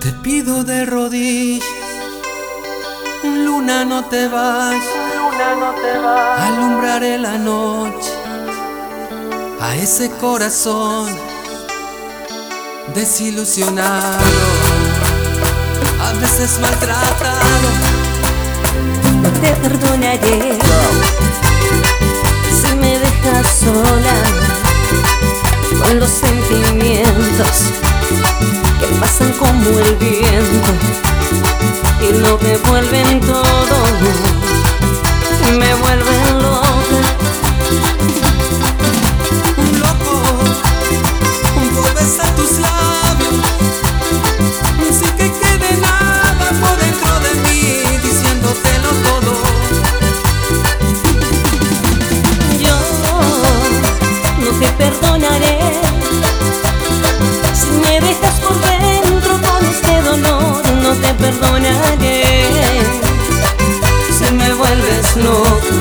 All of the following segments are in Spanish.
Te pido de rodillas, luna no te vayas, alumbraré la noche a ese corazón desilusionado, a veces maltratado. No te perdonaré si me dejas sola con los sentimientos que pasan como el viento y no me vuelven todo, me vuelven loca. Loco por besar tus labios sin que quede nada por dentro de mí, diciéndotelo todo. Yo no te perdonaré si me dejas por dentro con este dolor. No te perdonaré si me vuelves loco.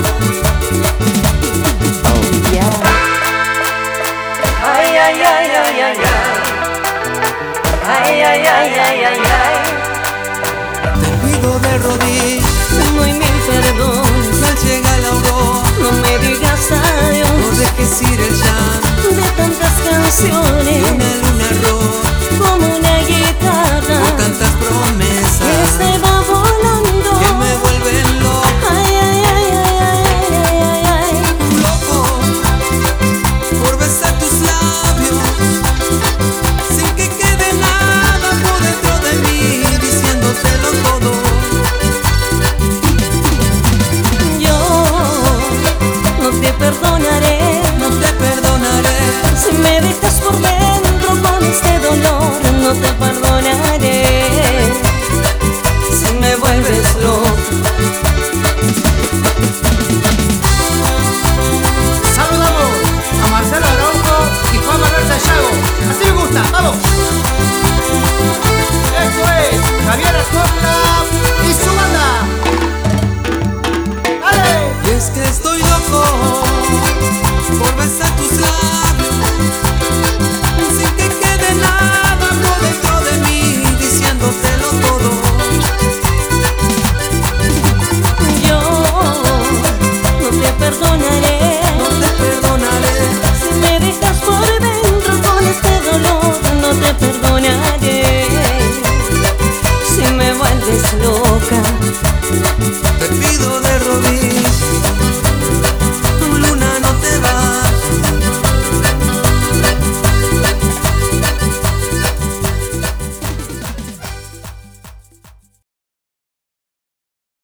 Oh yeah. Ay, ay, ay, ay, ay, ay. Ay, ay, ay, ay, ay, ay. Te pido de rodillas, Muy mil perdones, al llegar la aurora, no me digas adiós. no dejes ir el llanto De tantas canciones, una luna roja, como una guitarra con tantas que promesas se va volando. que me vuelven loco. Ay, ay, ay, ay, ay, ay, ay, ay. Loco por besar tus labios sin que quede nada por dentro de mí, diciéndotelo todo. Yo no te perdonaré No te perdonaré, si me dejas por dentro con este dolor. No te perdonaré si me vuelves loco. Saludamos a Marcelo Araujo y Juan Manuel Sayago. Así me gusta, vamos. Esto es Javier Acopla